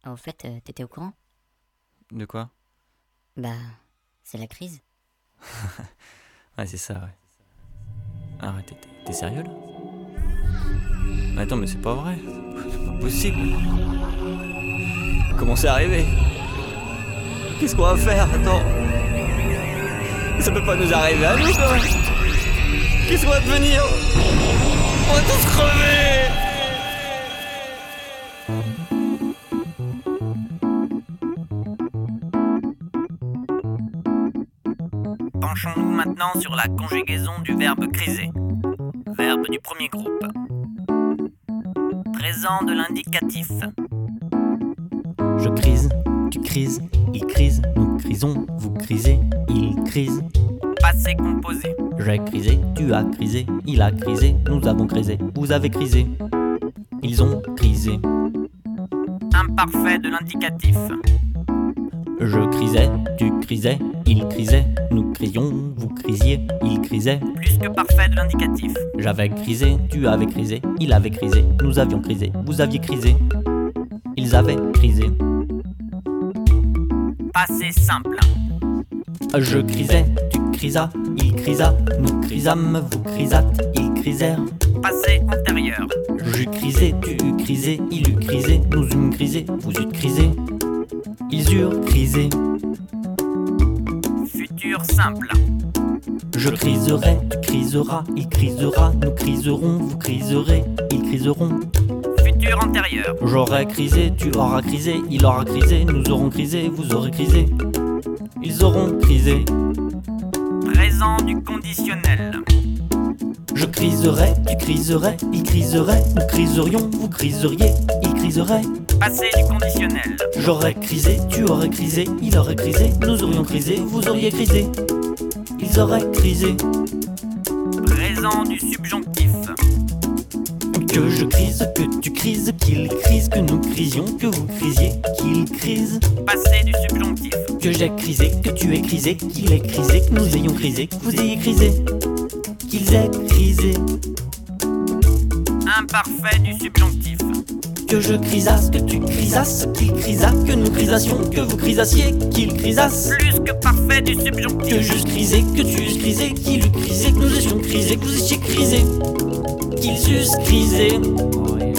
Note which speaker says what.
Speaker 1: Au fait, t'étais au courant?
Speaker 2: De quoi?
Speaker 1: Bah, c'est la crise.
Speaker 2: Ouais, c'est ça, ouais. Arrête, t'es sérieux là? Mais attends, mais c'est pas vrai. C'est pas possible. Comment c'est arrivé? Qu'est-ce qu'on va faire? Attends. Ça peut pas nous arriver à nous, quoi. Qu'est-ce qu'on va devenir? On va tous crever.
Speaker 3: Penchons-nous maintenant sur la conjugaison du verbe criser. Verbe du premier groupe. Présent de l'indicatif.
Speaker 2: Je crise, tu crises, il crise, nous crisons, vous crisez, il crise.
Speaker 3: Passé composé.
Speaker 2: J'ai crisé, tu as crisé, il a crisé, nous avons crisé, vous avez crisé. Ils ont crisé.
Speaker 3: Imparfait de l'indicatif.
Speaker 2: Je crisais, tu crisais, il crisait, nous crions, vous crisiez, il crisait.
Speaker 3: Plus que parfait de l'indicatif.
Speaker 2: J'avais crisé, tu avais crisé, il avait crisé, nous avions crisé, vous aviez crisé. Ils avaient crisé.
Speaker 3: Passé simple.
Speaker 2: Je crisais, tu crisas, il crisa, nous crisâmes, vous crisâtes, ils crisèrent.
Speaker 3: Passé antérieur.
Speaker 2: J'eus crisé, tu eus crisé, il eut crisé, nous eûmes crisé, vous eûtes crisé. Ils eurent crisé.
Speaker 3: Futur simple.
Speaker 2: Je criserai, tu criseras, il crisera, nous criserons, vous criserez, ils criseront.
Speaker 3: Futur antérieur.
Speaker 2: J'aurai crisé, tu auras crisé, il aura crisé, nous aurons crisé, vous aurez crisé. Ils auront crisé.
Speaker 3: Présent du conditionnel.
Speaker 2: Je criserai, tu criserais, il criserait, nous criserions, vous criseriez, il criserait.
Speaker 3: Passé du conditionnel.
Speaker 2: J'aurais crisé, tu aurais crisé, il aurait crisé, nous aurions crisé, vous auriez crisé. Ils auraient crisé.
Speaker 3: Présent du subjonctif.
Speaker 2: Que je crise, que tu crises, qu'il crise, que nous crisions, que vous crisiez, qu'il crise.
Speaker 3: Passé du subjonctif.
Speaker 2: Que j'ai crisé, que tu aies crisé, qu'il ait crisé, que nous ayons crisé, que vous ayez crisé. Qu'ils aient crisé.
Speaker 3: Imparfait du subjonctif.
Speaker 2: Que je crisasse, que tu crisasses, qu'il crisa, que nous crisassions, que vous crisassiez, qu'il crisasse.
Speaker 3: Plus que parfait du subjonctif.
Speaker 2: Que j'eusse crisé, que tu eusses crisé, qu'il eût crisé, que nous eussions crisé, que vous eussiez crisé. Qu'ils eussent crisé.